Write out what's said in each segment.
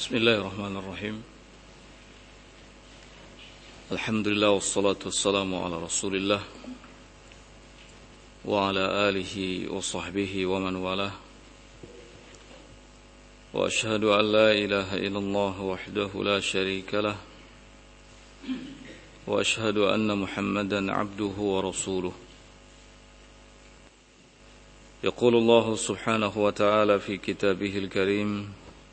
Bismillahirrahmanirrahim. Alhamdulillah wassalatu wassalamu ala Rasulillah wa ala alihi wa sahbihi wa man walah. Wa ashhadu an la ilaha illallah wahdahu la syarika lah. Wa ashhadu anna Muhammadan abduhu wa rasuluh. Yaqulu Allah subhanahu wa ta'ala fi kitabihil karim: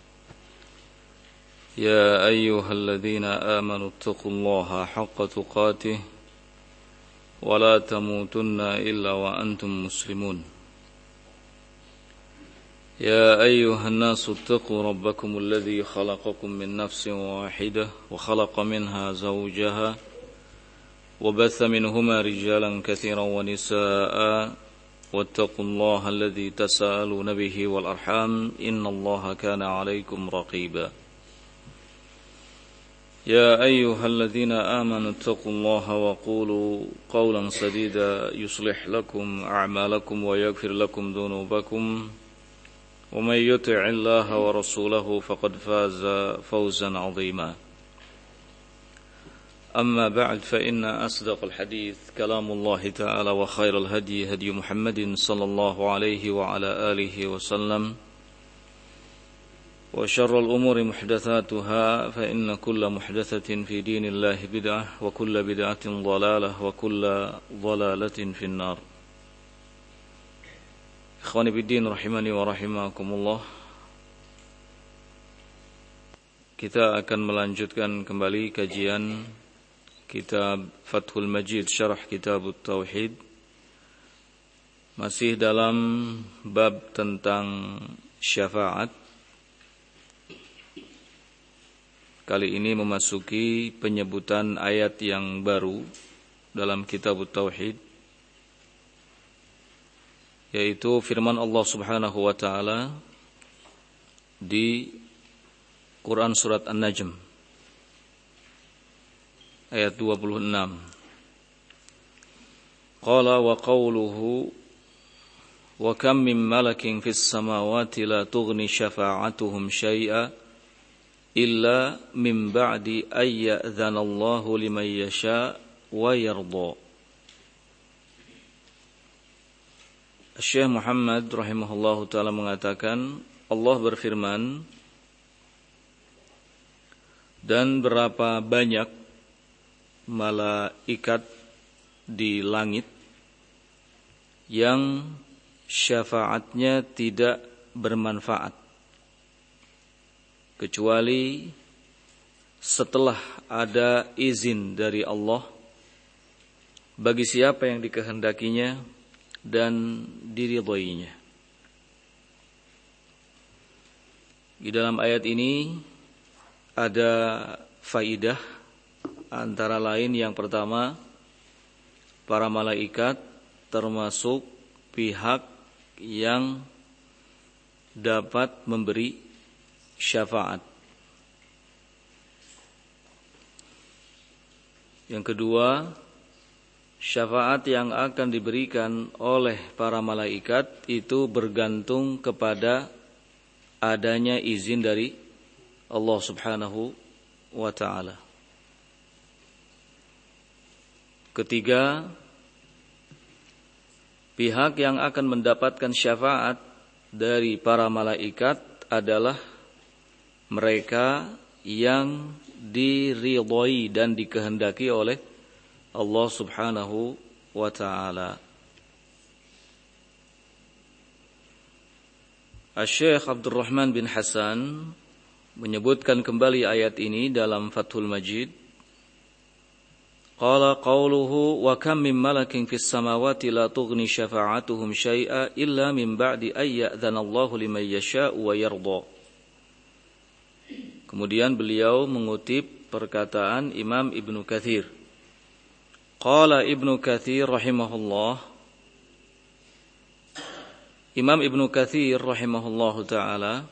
يا أيها الذين آمنوا اتقوا الله حق تقاته ولا تموتن إلا وأنتم مسلمون يا أيها الناس اتقوا ربكم الذي خلقكم من نفس واحدة وخلق منها زوجها وبث منهما رجالا كثيرا ونساء واتقوا الله الذي تساءلون به والأرحام إن الله كان عليكم رقيبا يا أيها الذين آمنوا اتقوا الله وقولوا قولا سديدا يصلح لكم أعمالكم ويغفر لكم ذنوبكم ومن يطع الله ورسوله فقد فاز فوزا عظيما أما بعد فإن أصدق الحديث كلام الله تعالى وخير الهدي هدي محمد صلى الله عليه وعلى آله وسلم وشر الأمور محدثاتها فإن كل محدثة في دين الله بدعة وكل بدعة ضلالة وكل ضلالة في النار. Ikhwani biddin rahimani wa rahimakumullah. Kita akan melanjutkan kembali kajian kitab Fathul Majid Syarah Kitab Tauhid, masih dalam bab tentang syafaat. Kali ini memasuki penyebutan ayat yang baru dalam kitab Tauhid, yaitu firman Allah Subhanahu wa ta'ala di Quran Surat An-Najm ayat 26. Qala wa qawluhu wa kam min malakin fis samawati la tughni syafa'atuhum syai'a illa min ba'di ayyadhanallahu liman yasha' wa yarda. Syekh Muhammad rahimahullahu ta'ala mengatakan, Allah berfirman, dan berapa banyak malaikat di langit yang syafaatnya tidak bermanfaat kecuali setelah ada izin dari Allah bagi siapa yang dikehendakinya dan diridhoinya. Di dalam ayat ini ada faidah, antara lain yang pertama, para malaikat termasuk pihak yang dapat memberi syafaat. Yang kedua, syafaat yang akan diberikan oleh para malaikat itu bergantung kepada adanya izin dari Allah Subhanahu wa ta'ala. Ketiga, pihak yang akan mendapatkan syafaat dari para malaikat adalah mereka yang diridhoi dan dikehendaki oleh Allah Subhanahu wa ta'ala. Syekh Abdul Rahman bin Hasan menyebutkan kembali ayat ini dalam Fathul Majid. Qala qawluhu wa kam min malakin fis samawati la tughni syafa'atuhum syai'a illa min ba'di ayyadhanallahu liman yasha'u wa yarda. Kemudian beliau mengutip perkataan Imam Ibnu Katsir. Qala Ibnu Katsir rahimahullah. Imam Ibnu Katsir rahimahullahu ta'ala.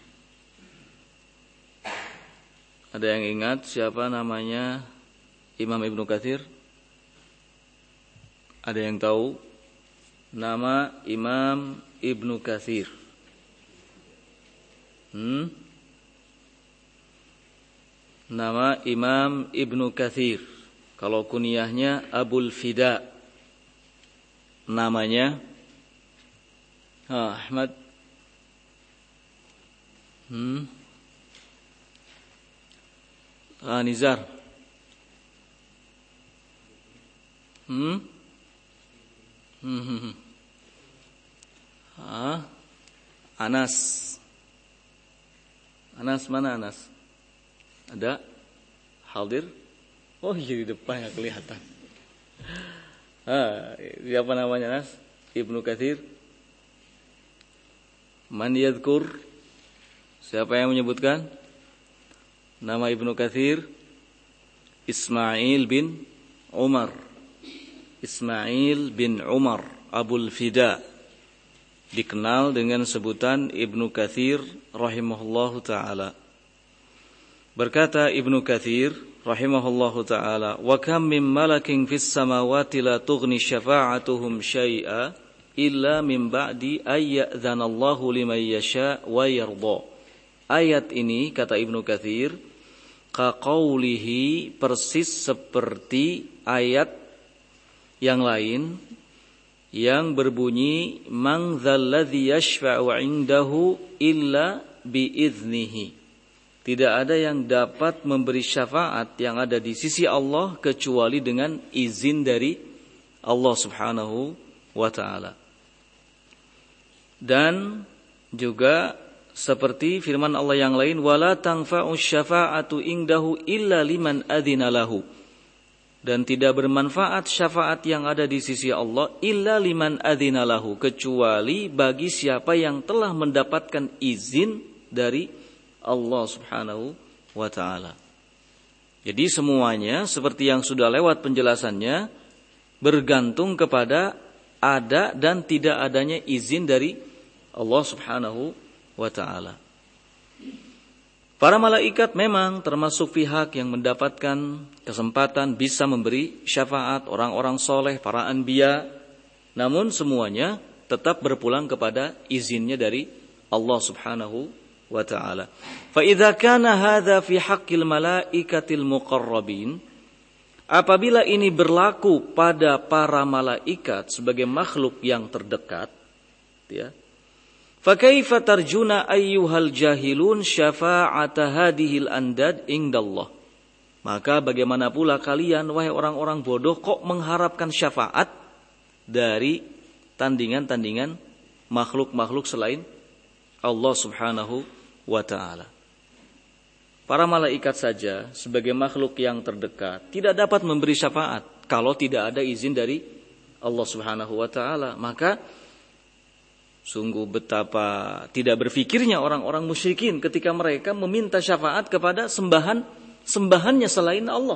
Ada yang ingat siapa namanya Imam Ibnu Katsir? Ada yang tahu nama Imam Ibnu Katsir? nama Imam Ibnu Katsir. Kalau kunyahnya Abul Fida. Namanya Ahmad Nizar. Anas. Anas mana Anas? Ada? Hadir? Oh iya di depan nggak kelihatan. Siapa namanya Anas? Ibnu Katsir. Man yadhkur? Siapa yang menyebutkan? Nama Ibnu Katsir Ismail bin Umar. Ismail bin Umar Abul Fida, dikenal dengan sebutan Ibnu Katsir rahimahullahu taala. Berkata Ibnu Katsir rahimahullahu taala, "Wa kam min malakin fis samawati la tughni syafa'atuhum syai'a illa min ba'di ay ya'dzanallahu liman yasha' wa yarda." Ayat ini kata Ibnu Katsir kaqaulihi, persis seperti ayat yang lain yang berbunyi man dzalladzi yashfa'u 'indahu illa biiznihi. Tidak ada yang dapat memberi syafaat yang ada di sisi Allah kecuali dengan izin dari Allah Subhanahu wa taala. Dan juga seperti firman Allah yang lain, wala tanfa'u syafa'atu indahu illa liman adzina lahu. Dan tidak bermanfaat syafaat yang ada di sisi Allah illa liman adzina lahu, kecuali bagi siapa yang telah mendapatkan izin dari Allah Subhanahu wa taala. Jadi semuanya seperti yang sudah lewat penjelasannya bergantung kepada ada dan tidak adanya izin dari Allah Subhanahu wa taala. Para malaikat memang termasuk pihak yang mendapatkan kesempatan bisa memberi syafaat, orang-orang soleh, para anbiya. Namun semuanya tetap berpulang kepada izinnya dari Allah Subhanahu wa ta'ala. Fa idza kana hadza fi haqqil malaikatil muqarrabin, apabila ini berlaku pada para malaikat sebagai makhluk yang terdekat, ya. Fa kaifa tarjuna ayyuhal jahilun syafa'ata hadhil andad indallah. Maka bagaimana pula kalian wahai orang-orang bodoh kok mengharapkan syafaat dari tandingan-tandingan makhluk-makhluk selain Allah Subhanahu wa ta'ala. Para malaikat saja sebagai makhluk yang terdekat tidak dapat memberi syafaat kalau tidak ada izin dari Allah Subhanahu wa ta'ala. Maka sungguh betapa tidak berfikirnya orang-orang musyrikin ketika mereka meminta syafaat kepada sembahannya selain Allah.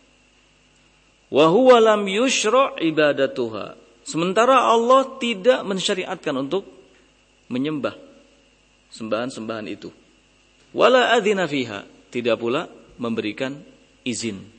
Wa huwa lam yushra' ibadatuha. Sementara Allah tidak mensyariatkan untuk menyembah sembahan-sembahan itu. Wala adzina fiha, tidak pula memberikan izin.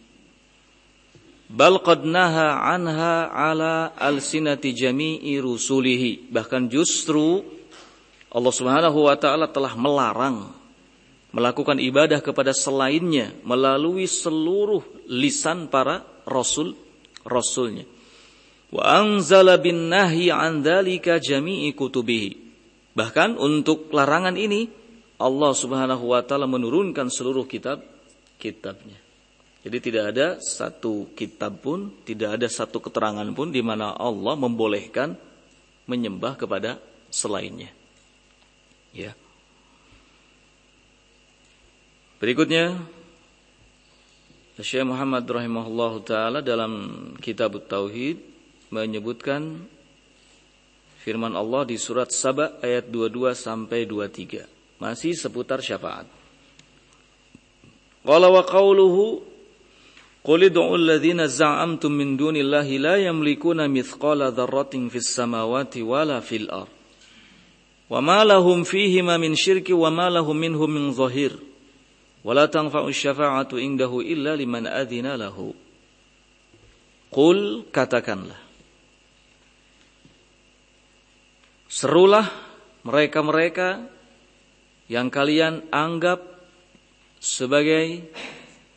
Bal qad naha anha ala alsinati jami'i rusulihi. Bahkan justru Allah Subhanahu wa taala telah melarang melakukan ibadah kepada selainnya melalui seluruh lisan para rasulnya. Wa anzala bin nahyi an dzalika jami'i kutubihi. Bahkan untuk larangan ini Allah Subhanahu wa taala menurunkan seluruh kitabnya. Jadi tidak ada satu kitab pun, tidak ada satu keterangan pun di mana Allah membolehkan menyembah kepada selainnya. Ya. Berikutnya Syekh Muhammad rahimahullahu taala dalam Kitab Tauhid menyebutkan firman Allah di surat Saba ayat 22 sampai 23, masih seputar syafaat. Qala wa qauluhu qul ud'u alladhina za'amtum min dunillahi la yamlikuna mithqala dzarratin fis samawati wala fil ardh wa ma lahum fihima min syirki wa ma lahum minhum min zahir wa la tanfa'u syafa'atu indahu illa liman adzina lahu. Qul, katakanlah, serulah mereka-mereka yang kalian anggap sebagai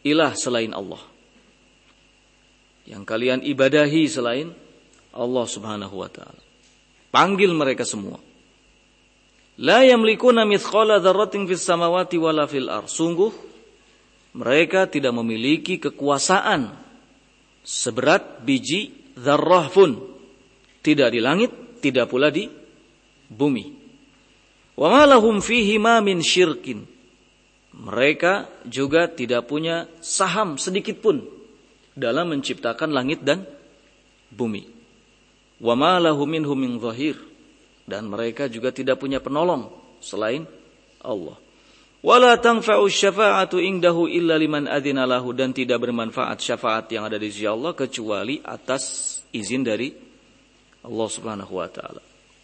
ilah selain Allah, yang kalian ibadahi selain Allah subhanahu wa ta'ala. Panggil mereka semua. La yamlikuna mithqala dzarratin fis samawati wala fil ardh. Sungguh mereka tidak memiliki kekuasaan seberat biji dzarrah pun, tidak di langit, tidak pula di bumi. Wa ma lahum fihi ma min syirkin. Mereka juga tidak punya saham sedikit pun dalam menciptakan langit dan bumi. Wa ma lahum minhum min zahir. Dan mereka juga tidak punya penolong selain Allah. Wala tanfa'u syafa'atu indahu illa liman adzina lahu. Dan tidak bermanfaat syafaat yang ada di sisi Allah kecuali atas izin dari Allah subhanahu wa ta'ala.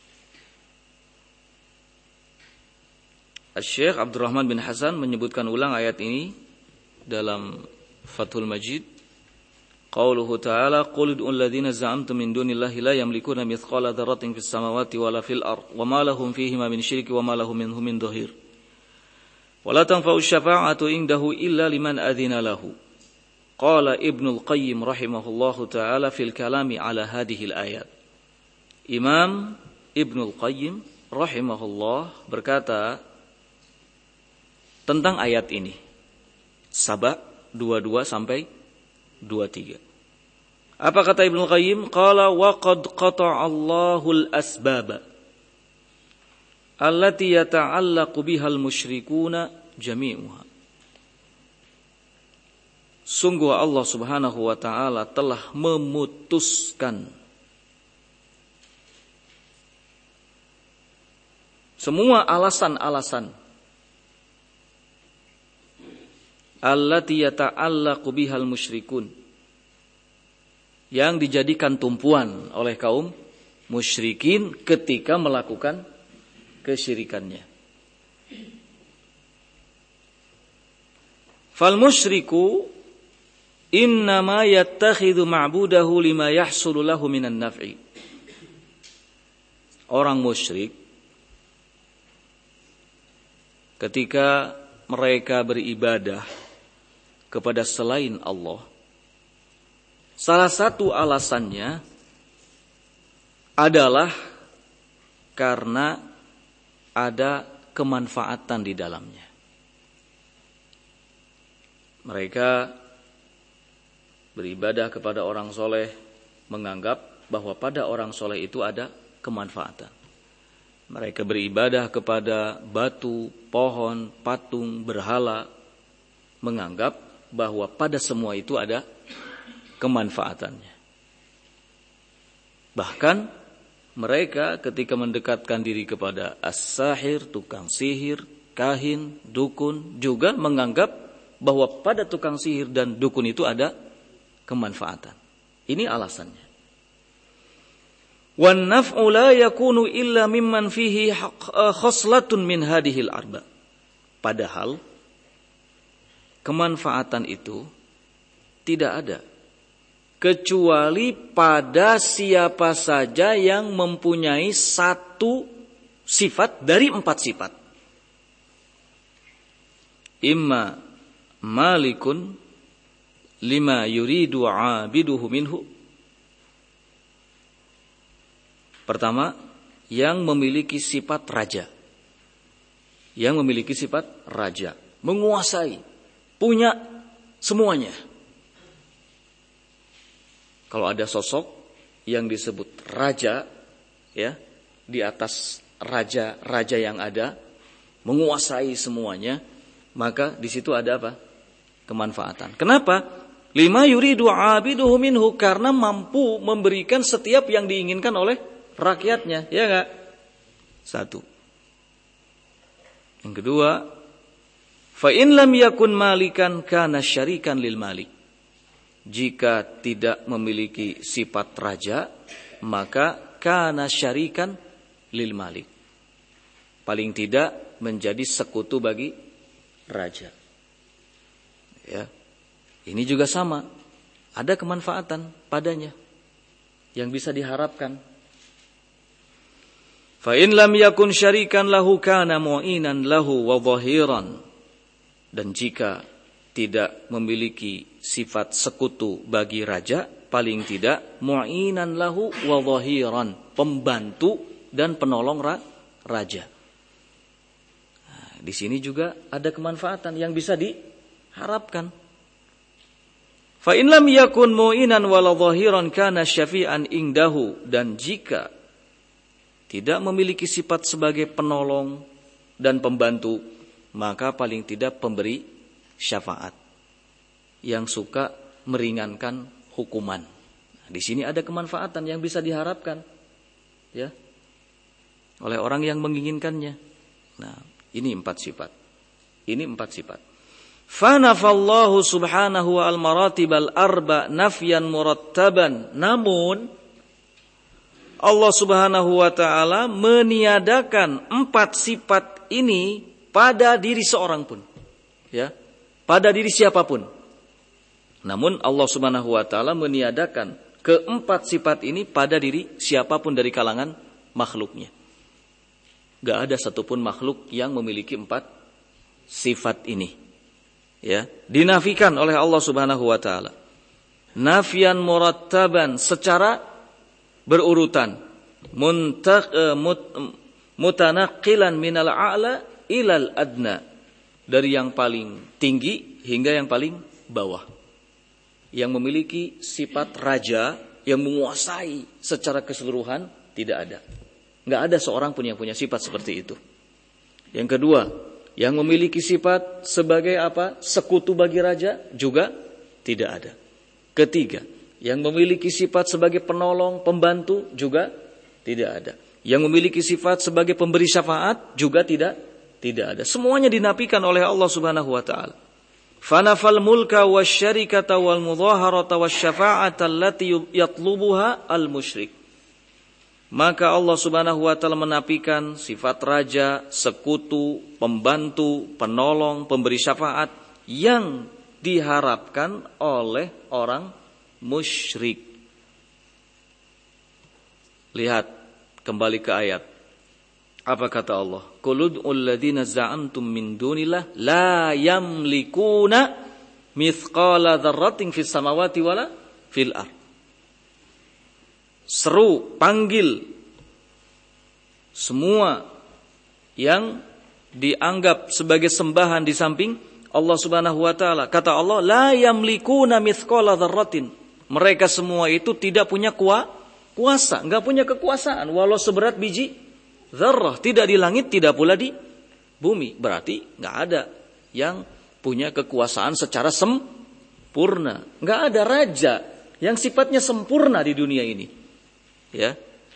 Syekh Abdurrahman bin Hasan menyebutkan ulang ayat ini dalam Fathul Majid. Qauluhu ta'ala qul ud'ul ladzina za'amtum min dunillahi la yamlikuna mithqala dzarratin fis samawati wala fil ard wa ma lahum fihi ma min syirki wa ma lahum minhum min dhahir. Wala tanfa'u syafa'atu indahu illa liman adzina lahu. Qala Ibnul Qayyim rahimahullahu ta'ala fil kalami ala hadhihi al-ayat. Imam Ibnul Qayyim rahimahullah berkata tentang ayat ini. Saba 22 sampai 23. Apa kata Ibnu Qayyim? Qala wa qad qata'a Allahul asbaba allati yata'allaqu bihal musyrikuna jami'uha. Sungguh Allah Subhanahu wa taala telah memutuskan semua alasan-alasan allati yata'allaqu bihal musyrikun, yang dijadikan tumpuan oleh kaum musyrikin ketika melakukan kesyirikannya. Fal musyriku innama yattakhidhu ma'budahu lima yahsulu lahu minan naf'i. Orang musyrik ketika mereka beribadah kepada selain Allah, salah satu alasannya adalah karena ada kemanfaatan di dalamnya. Mereka beribadah kepada orang soleh, menganggap bahwa pada orang soleh itu ada kemanfaatan. Mereka beribadah kepada batu, pohon, patung, berhala, menganggap bahwa pada semua itu ada kemanfaatannya. Bahkan mereka ketika mendekatkan diri kepada as-sahir, tukang sihir, kahin, dukun, juga menganggap bahwa pada tukang sihir dan dukun itu ada kemanfaatan. Ini alasannya. Wan naf'u la yakunu illa mimman fihi khoslatun min hadhil arba. Padahal kemanfaatan itu tidak ada kecuali pada siapa saja yang mempunyai satu sifat dari 4 sifat. Imma malikun lima yuridu abiduhu minhu. Pertama, yang memiliki sifat raja. Yang memiliki sifat raja, menguasai, punya semuanya. Kalau ada sosok yang disebut raja, ya, di atas raja-raja yang ada, menguasai semuanya, maka di situ ada apa? Kemanfaatan. Kenapa? Lima yuridu abiduhu minhu, karena mampu memberikan setiap yang diinginkan oleh rakyatnya, ya enggak? Satu. Yang kedua, fa in lam yakun malikan kana syarikan lil malik. Jika tidak memiliki sifat raja, maka kana syarikan lil malik. Paling tidak menjadi sekutu bagi raja. Ya. Ini juga sama. Ada kemanfaatan padanya yang bisa diharapkan. Fa in lam yakun syarikan lahu kana mu'inan lahu wa dhahiran. Dan jika tidak memiliki sifat sekutu bagi raja, paling tidak mu'inan lahu wa dhahiran, pembantu dan penolong raja. Nah, di sini juga ada kemanfaatan yang bisa diharapkan. Fa in lam yakun mu'inan wala dhahiran kana syafi'an indahu, dan jika tidak memiliki sifat sebagai penolong dan pembantu, maka paling tidak pemberi syafaat yang suka meringankan hukuman. Nah, di sini ada kemanfaatan yang bisa diharapkan, ya, oleh orang yang menginginkannya. Nah, ini 4 sifat. Ini 4 sifat. Fanafallahu subhanahu al maratibal arba nafyan murattaban. Namun Allah subhanahu wa ta'ala meniadakan 4 sifat ini pada diri seorang pun, ya, pada diri siapapun. Namun Allah subhanahu wa ta'ala meniadakan ke-4 sifat ini pada diri siapapun dari kalangan makhluknya. Gak ada satupun makhluk yang memiliki 4 sifat ini, ya, dinafikan oleh Allah subhanahu wa ta'ala. Nafyan murattaban, secara berurutan, mutanaqilan minal a'la ilal adna, dari yang paling tinggi hingga yang paling bawah. Yang memiliki sifat raja yang menguasai secara keseluruhan tidak ada. Enggak ada seorang pun yang punya sifat seperti itu. Yang kedua, yang memiliki sifat sebagai apa? Sekutu bagi raja juga tidak ada. Ketiga, yang memiliki sifat sebagai penolong, pembantu juga tidak ada. Yang memiliki sifat sebagai pemberi syafaat juga tidak ada. Semuanya dinafikan oleh Allah subhanahu wa ta'ala. Fanafal mulka wasyarikata wal mudhaharata wasyafa'ata allati yatlubuha al musyrik. Maka Allah subhanahu wa ta'ala menafikan sifat raja, sekutu, pembantu, penolong, pemberi syafaat yang diharapkan oleh orang musyrik. Lihat kembali ke ayat. Apa kata Allah? Qul ud'ul ladzina za'amtum min dunillah la yamlikuna mithqala dzarratin fis samawati wala fil ardh. Seru, panggil semua yang dianggap sebagai sembahan di samping Allah subhanahu wa ta'ala. Kata Allah, la yamlikuna mithqala dzarratin. Mereka semua itu tidak punya kuasa, enggak punya kekuasaan walau seberat biji dzarrah, tidak di langit, tidak pula di bumi. Berarti enggak ada yang punya kekuasaan secara sempurna. Enggak ada raja yang sifatnya sempurna di dunia ini. Ya.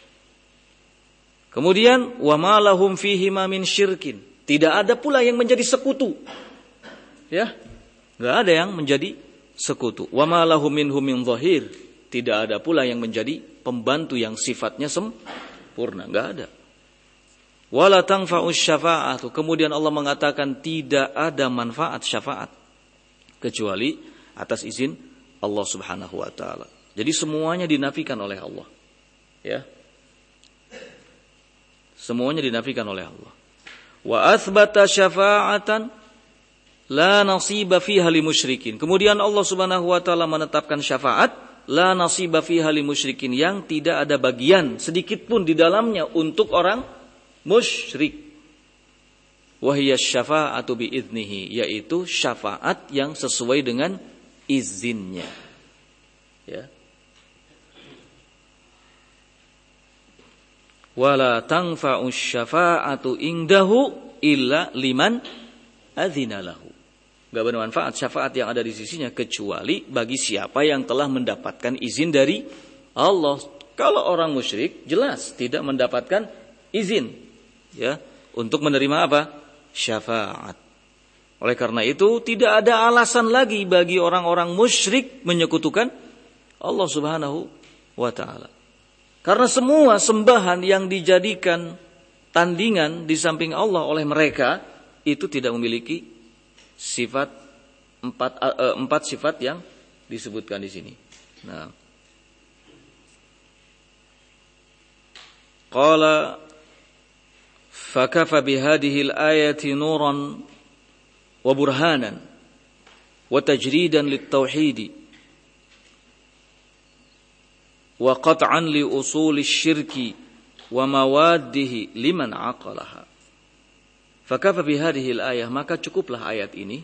Kemudian wa ma lahum fihi ma min syirkin. Tidak ada pula yang menjadi sekutu. Ya. Enggak ada yang menjadi sekutu. Wa ma lahum minhum min dhahir. Tidak ada pula yang menjadi pembantu yang sifatnya sempurna. Enggak ada. Wala tanfa'us syafa'atu. Kemudian Allah mengatakan tidak ada manfaat syafaat kecuali atas izin Allah subhanahu wa ta'ala. Jadi semuanya dinafikan oleh Allah. Ya. Semuanya dinafikan oleh Allah. Wa athbata syafa'atan la nasiba fiha li musyrikin. Kemudian Allah subhanahu wa ta'ala menetapkan syafaat la nasiba fiha li musyrikin, yang tidak ada bagian sedikit pun di dalamnya untuk orang musyrik. Wahiyas syafa'atu biiznihi, yaitu syafaat yang sesuai dengan izinnya. Ya. Wala tanfa'us syafa'atu indahu illa liman adzina lahu. Enggak bermanfaat syafaat yang ada di sisinya kecuali bagi siapa yang telah mendapatkan izin dari Allah. Kalau orang musyrik jelas tidak mendapatkan izin, ya, untuk menerima apa? Syafaat. Oleh karena itu tidak ada alasan lagi bagi orang-orang musyrik menyekutukan Allah subhanahu wa ta'ala. Karena semua sembahan yang dijadikan tandingan di samping Allah oleh mereka itu tidak memiliki sifat empat sifat yang disebutkan di sini. Nah, qala fakafa bihadhihi al-ayati nuran wa burhanan. wa tajridan lit-tauhid wa qat'an li usul asy-syirki wa mawaddihi liman aqalaha. Fakafa bi hadhihi al-ayah, maka cukuplah ayat ini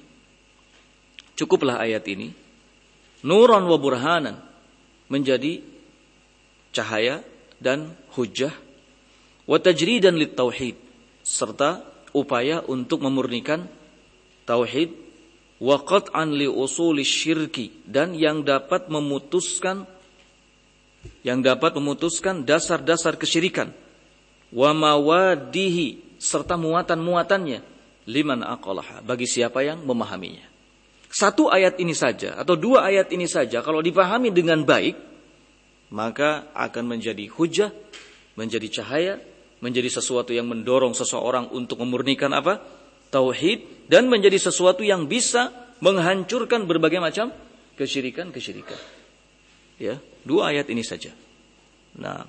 nuran wa burhanan, menjadi cahaya dan hujjah, wa tajridan lit-tauhid, serta upaya untuk memurnikan tauhid, wa qat'an li usul asy-syirki, dan yang dapat memutuskan dasar-dasar kesyirikan, wa mawadihi, serta muatan-muatannya, liman aqalaha, bagi siapa yang memahaminya. Satu ayat ini saja atau dua ayat ini saja kalau dipahami dengan baik, maka akan menjadi hujah, menjadi cahaya, menjadi sesuatu yang mendorong seseorang untuk memurnikan apa? Tauhid, dan menjadi sesuatu yang bisa menghancurkan berbagai macam kesyirikan. Ya, dua ayat ini saja. Nah,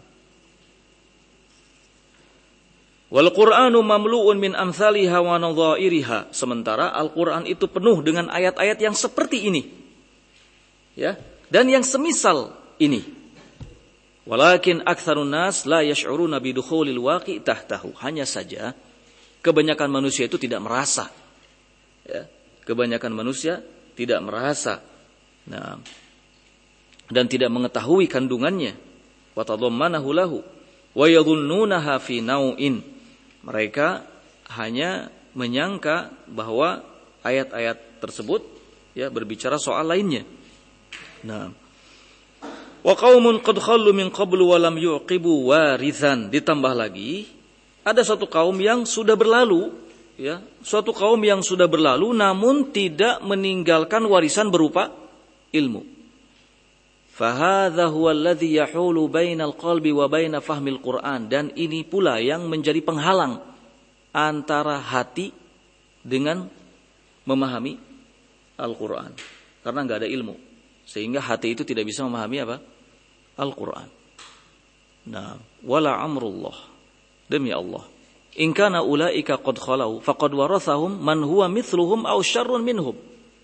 wal Qur'anu mamlu'un min amsalihha wa nadha'iriha. Sementara Al-Qur'an itu penuh dengan ayat-ayat yang seperti ini. Ya, dan yang semisal ini. Walakin aktsarun nas la yash'uruna bi dukhulil waqi' tahtahu. Hanya saja kebanyakan manusia itu tidak merasa. Ya, kebanyakan manusia tidak merasa. Nah, dan tidak mengetahui kandungannya. Wa tadammanahu lahu wa yadhunnunaha fi nau'in. Mereka hanya menyangka bahwa ayat-ayat tersebut ya berbicara soal lainnya. Nah, wa qaumun qad khallu min qablu wa lam yuqibu warithan. Ditambah lagi, ada suatu kaum yang sudah berlalu, ya, suatu kaum yang sudah berlalu namun tidak meninggalkan warisan berupa ilmu. Fahadha huwa alladhi yahulu bainal qalbi wa baina fahmil Qur'an. Dan ini pula yang menjadi penghalang antara hati dengan memahami Al-Quran. Karena enggak ada ilmu, sehingga hati itu tidak bisa memahami apa? Al-Quran. Nah, wala amrullah, demi Allah, in kana ulaika qad khalau faqad warathahum man huwa mithluhum aw syarrun minhum.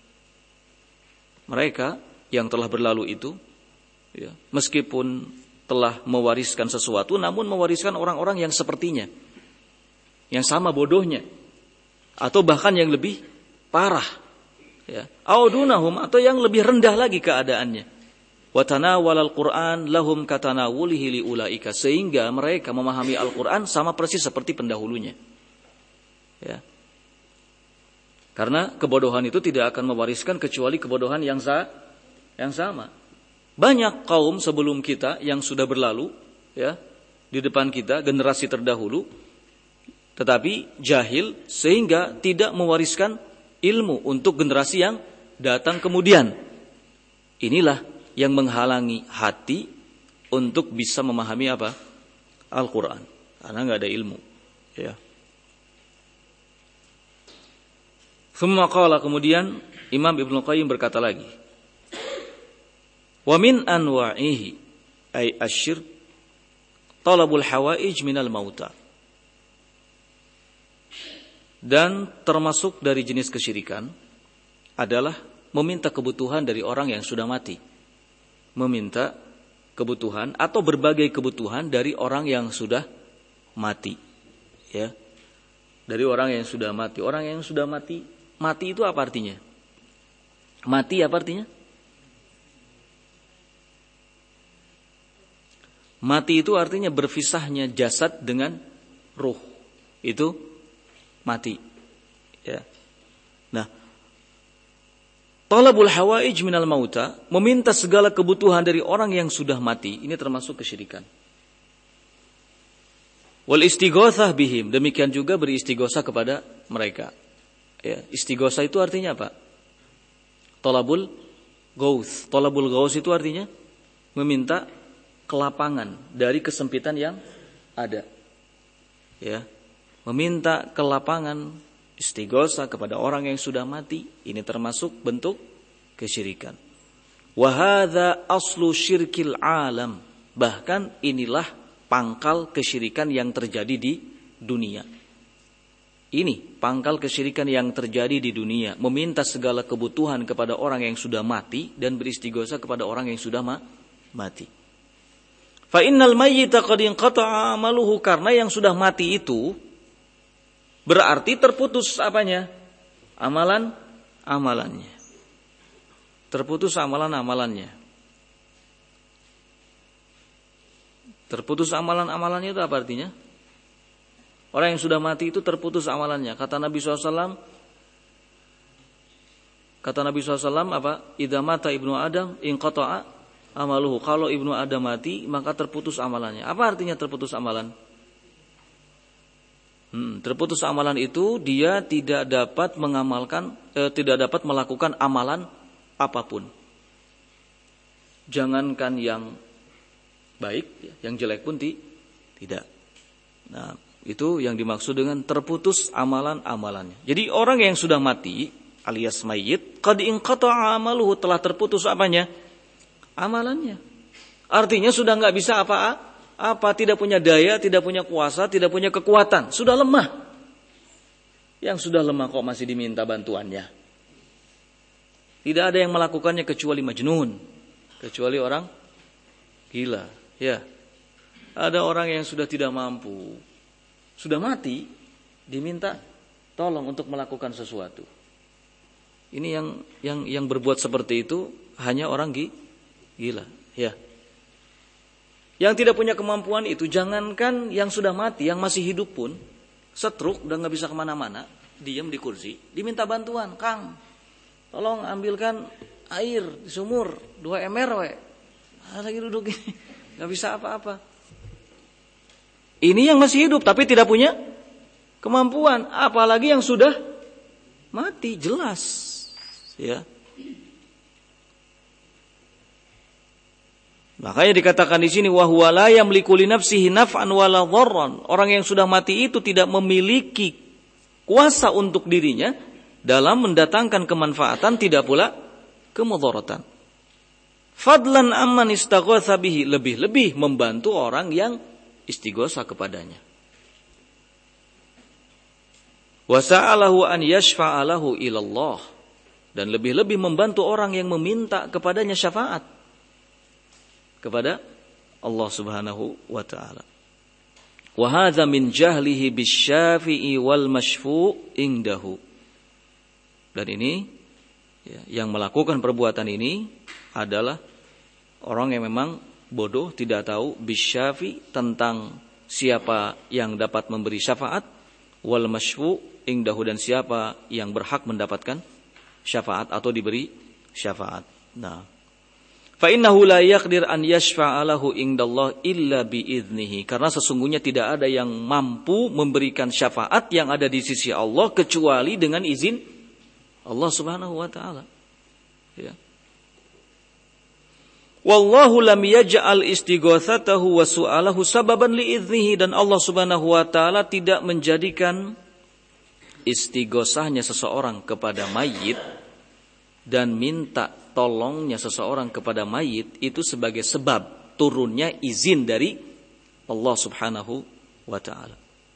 Mereka yang telah berlalu itu, ya, meskipun telah mewariskan sesuatu, namun mewariskan orang-orang yang sepertinya, yang sama bodohnya, atau bahkan yang lebih parah, ya, audunahum, atau yang lebih rendah lagi keadaannya. Wa tanawalal Qur'an lahum katanawulihi liulaika, sehingga mereka memahami Al-Qur'an sama persis seperti pendahulunya. Ya. Karena kebodohan itu tidak akan mewariskan kecuali kebodohan yang sama. Banyak kaum sebelum kita yang sudah berlalu, ya, di depan kita, generasi terdahulu, tetapi jahil sehingga tidak mewariskan ilmu untuk generasi yang datang kemudian. Inilah yang menghalangi hati untuk bisa memahami apa? Al-Quran. Karena nggak ada ilmu. Ya. Thumma qala, kemudian Imam Ibnu Qayyim berkata lagi, wa min anwa'ihi ay asyirk talabul hawaij minal mauta. Dan termasuk dari jenis kesyirikan adalah meminta kebutuhan dari orang yang sudah mati. Meminta kebutuhan atau berbagai kebutuhan dari orang yang sudah mati. Ya. Dari orang yang sudah mati. Orang yang sudah mati, mati itu apa artinya? Mati apa artinya? Mati itu artinya berpisahnya jasad dengan ruh. Itu mati. Ya. Nah, talabul hawaij minal mauta, meminta segala kebutuhan dari orang yang sudah mati, ini termasuk kesyirikan. Wal istighotsah bihim, demikian juga beristighotsah kepada mereka. Ya, istighotsah itu artinya apa? Talabul ghauts. Talabul ghauts itu artinya meminta kelapangan dari kesempitan yang ada. Ya. Meminta kelapangan, istighotsah kepada orang yang sudah mati, ini termasuk bentuk kesyirikan. Wa hadza aslu syirkil alam. Bahkan inilah pangkal kesyirikan yang terjadi di dunia. Ini pangkal kesyirikan yang terjadi di dunia. Meminta segala kebutuhan kepada orang yang sudah mati dan beristighosa kepada orang yang sudah mati. Fa innal mayyita qad inqata'a amaluhu, karena yang sudah mati itu berarti terputus apanya? Amalannya. Terputus amalannya. Terputus amalannya itu apa artinya? Orang yang sudah mati itu terputus amalannya. Kata Nabi SAW apa? Idza mata ibnu Adam inqata'a amaluhu. Kalau ibnu Adam mati maka terputus amalannya. Apa artinya terputus amalan? Terputus amalan itu dia tidak dapat melakukan amalan apapun. Jangankan yang baik, yang jelek pun tidak. Nah, itu yang dimaksud dengan terputus amalan-amalannya. Jadi orang yang sudah mati alias mayit, qad inqata'a amaluhu, telah terputus apanya? Amalannya. Artinya sudah enggak bisa apa, tidak punya daya, tidak punya kuasa, tidak punya kekuatan, sudah lemah. Yang sudah lemah kok masih diminta bantuannya? Tidak ada yang melakukannya kecuali majnun, kecuali orang gila, ya. Ada orang yang sudah tidak mampu, sudah mati, diminta tolong untuk melakukan sesuatu. Ini yang berbuat seperti itu hanya orang gila, ya. Yang tidak punya kemampuan itu, jangankan yang sudah mati, yang masih hidup pun, stroke, udah nggak bisa kemana-mana, diam di kursi, diminta bantuan, Kang, tolong ambilkan air di sumur 2 ember, lagi duduk ini, nggak bisa apa-apa. Ini yang masih hidup tapi tidak punya kemampuan, apalagi yang sudah mati, jelas, ya. Makanya dikatakan di sini wa huwa la yamliku li nafsihi naf'an wala dharran. Orang yang sudah mati itu tidak memiliki kuasa untuk dirinya dalam mendatangkan kemanfaatan, tidak pula kemudaratan. Fadlan amman istaghatha bihi, lebih-lebih membantu orang yang istighosa kepadanya. Wa sa'alahu an yashfa'a lahu ilallah, dan lebih-lebih membantu orang yang meminta kepadanya syafaat kepada Allah Subhanahu wa taala. Wa hadza min jahlihi bisyafi'i wal masyfu' indahu. Dan ini yang melakukan perbuatan ini adalah orang yang memang bodoh, tidak tahu bisyafi, tentang siapa yang dapat memberi syafaat, wal masyfu' indahu, dan siapa yang berhak mendapatkan syafaat atau diberi syafaat. Nah, fa innahu la yaqdir an yashfa'a lahu indallah illa biiznihi, karena sesungguhnya tidak ada yang mampu memberikan syafaat yang ada di sisi Allah kecuali dengan izin Allah Subhanahu wa taala. Ya. Wallahu lam yaj'al istighatsatahu wa su'alahu sababan liiznihi, dan Allah Subhanahu wa taala tidak menjadikan istighosahnya seseorang kepada mayit dan minta tolongnya seseorang kepada mayit itu sebagai sebab turunnya izin dari Allah Subhanahu wa taala.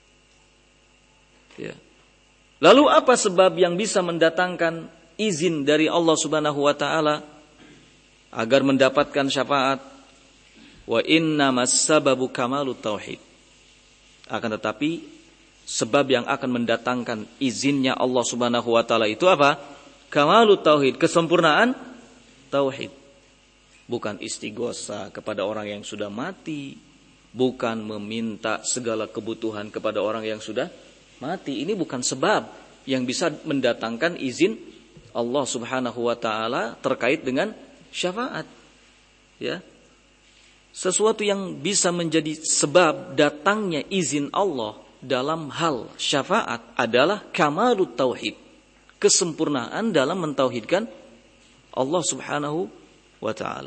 Ya. Lalu apa sebab yang bisa mendatangkan izin dari Allah Subhanahu wa taala agar mendapatkan syafaat? Wa innamas sababu kamalut tauhid. Akan tetapi sebab yang akan mendatangkan izinnya Allah Subhanahu wa taala itu apa? Kamalut tauhid, kesempurnaan tauhid. Bukan istighosa kepada orang yang sudah mati, bukan meminta segala kebutuhan kepada orang yang sudah mati. Ini bukan sebab yang bisa mendatangkan izin Allah Subhanahu wa taala terkait dengan syafaat. Ya. Sesuatu yang bisa menjadi sebab datangnya izin Allah dalam hal syafaat adalah kamalut tauhid, kesempurnaan dalam mentauhidkan Allah Subhanahu wa taala.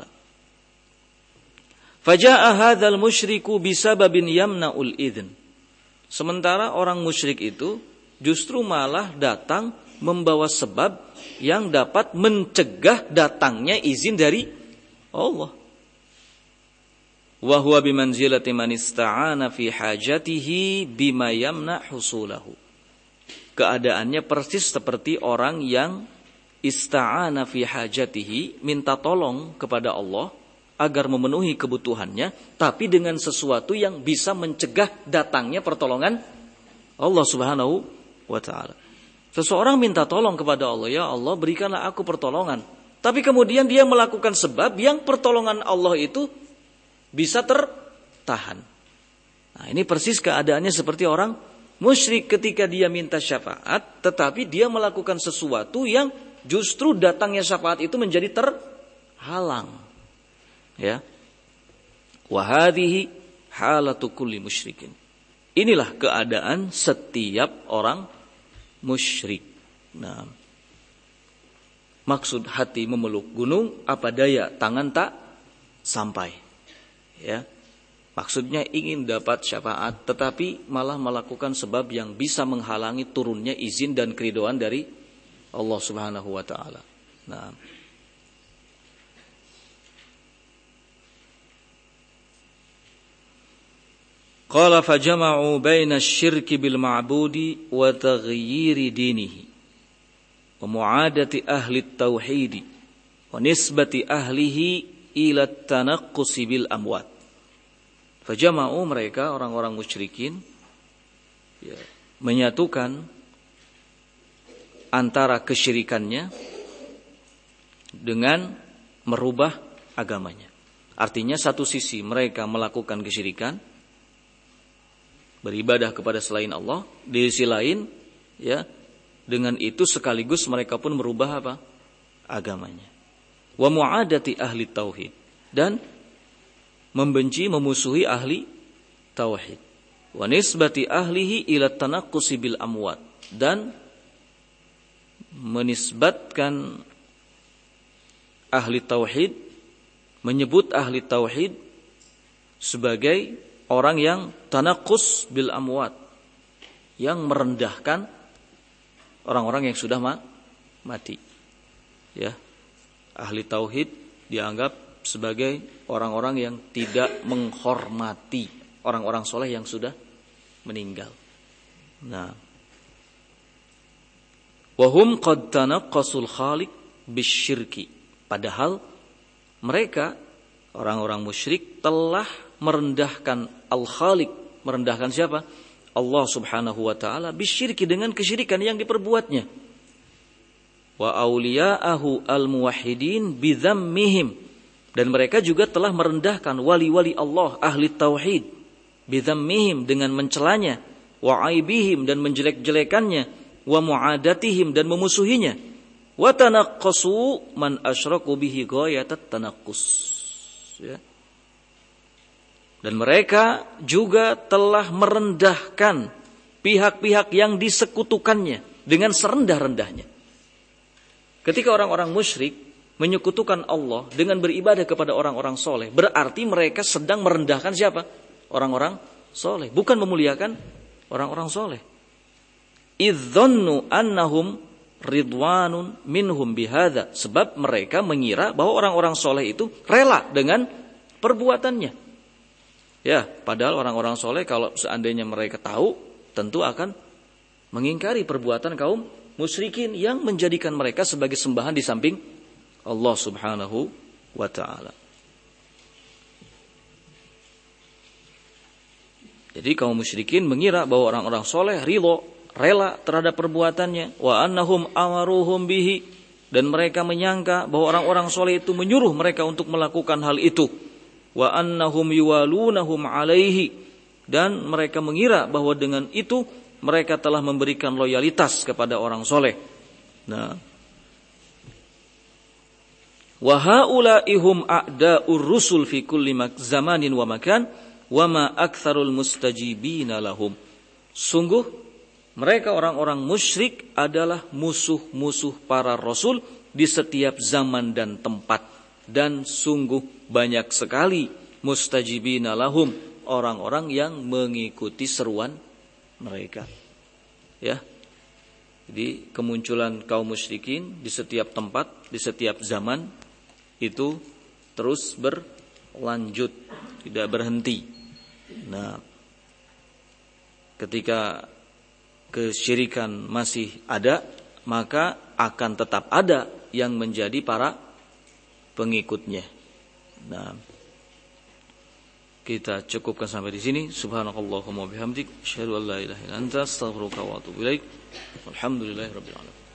Faja'a hadzal musyriku bisababin yamna'ul idzn. Sementara orang musyrik itu justru malah datang membawa sebab yang dapat mencegah datangnya izin dari Allah. Wa huwa bimanzilati man ista'ana fi hajatihi bima yamna husulahu. keadaannya persis seperti orang yang ista'ana fi hajatihi, minta tolong kepada Allah agar memenuhi kebutuhannya, tapi dengan sesuatu yang bisa mencegah datangnya pertolongan Allah Subhanahu wa ta'ala. Seseorang minta tolong kepada Allah, ya Allah berikanlah aku pertolongan. Tapi kemudian dia melakukan sebab yang pertolongan Allah itu bisa tertahan. Nah, ini persis keadaannya seperti orang musyrik ketika dia minta syafaat, tetapi dia melakukan sesuatu yang justru datangnya syafaat itu menjadi terhalang. Ya. Wa hadhihi halatu kulli musyrikin. Inilah keadaan setiap orang musyrik. Nah, maksud hati memeluk gunung, apa daya tangan tak sampai. Ya. Maksudnya ingin dapat syafaat, tetapi malah melakukan sebab yang bisa menghalangi turunnya izin dan keridhaan dari Allah Subhanahu wa ta'ala. Nah, qala fajama'u baina asy-syirki bil ma'budi wa taghyiri dinihi wa mu'adati ahli at-tauhid wa nisbati ahlihi ila at-tanaqqus bil amwat. Fajama'u, mereka orang-orang musyrikin ya, menyatukan antara kesyirikannya dengan merubah agamanya. Artinya satu sisi mereka melakukan kesyirikan, beribadah kepada selain Allah, di sisi lain ya dengan itu sekaligus mereka pun merubah apa? Agamanya. Wa mu'adati ahli tauhid, dan membenci, memusuhi ahli tauhid. Wa nisbati ahlihi ila tanaqqusi bil amwat, dan menisbatkan ahli tauhid, menyebut ahli tauhid sebagai orang yang tanaqqus bil amwat, yang merendahkan orang-orang yang sudah mati. Ya. Ahli tauhid dianggap sebagai orang-orang yang tidak menghormati orang-orang soleh yang sudah meninggal. Nah, wahum qad tanaqqasul khaliq bisyirki. Padahal mereka orang-orang musyrik telah merendahkan al-khaliq, merendahkan siapa? Allah Subhanahu wa taala bisyirki, dengan kesyirikan yang diperbuatnya. Wa auliya'ahu al-muwahhidin bidzammihim, dan mereka juga telah merendahkan wali-wali Allah ahli tauhid bidzammihim, dengan mencelanya, wa aibihim, dan menjelek-jelekannya, wa mu'adatihim, dan memusuhinya, wa tanaqqasu man asyraku bihi ghayatat tanaqqus. Ya. Dan mereka juga telah merendahkan pihak-pihak yang disekutukannya dengan serendah-rendahnya. Ketika orang-orang musyrik menyekutukan Allah dengan beribadah kepada orang-orang soleh, berarti mereka sedang merendahkan siapa? Orang-orang soleh, bukan memuliakan orang-orang soleh. Idzannu annahum ridwanun minhum bihadza, sebab mereka mengira bahwa orang-orang soleh itu rela dengan perbuatannya. Ya, padahal orang-orang soleh kalau seandainya mereka tahu, tentu akan mengingkari perbuatan kaum musyrikin yang menjadikan mereka sebagai sembahan di samping Allah Subhanahu wa ta'ala. Jadi kaum musyrikin mengira bahwa orang-orang soleh rela terhadap perbuatannya. Wa annahum amaruhum bihi, dan mereka menyangka bahwa orang-orang soleh itu menyuruh mereka untuk melakukan hal itu. Wa annahum yuwalunahum alaihi, dan mereka mengira bahwa dengan itu mereka telah memberikan loyalitas kepada orang soleh. Nah, wa haula'ihum a'da'ur rusul fi kulli zamanin wa makan wa ma aktsarul mustajibina lahum. Sungguh mereka orang-orang musyrik adalah musuh-musuh para rasul di setiap zaman dan tempat, dan sungguh banyak sekali mustajibina lahum, orang-orang yang mengikuti seruan mereka. Ya. Jadi kemunculan kaum musyrikin di setiap tempat, di setiap zaman itu terus berlanjut, tidak berhenti. Nah, ketika kesyirikan masih ada, maka akan tetap ada yang menjadi para pengikutnya. Nah, kita cukupkan sampai di sini. Subhanakallahumma bihamdik, asyhadu an la ilaha illa anta, astaghfiruka wa atubu ilaik. Walhamdulillahirabbil alamin.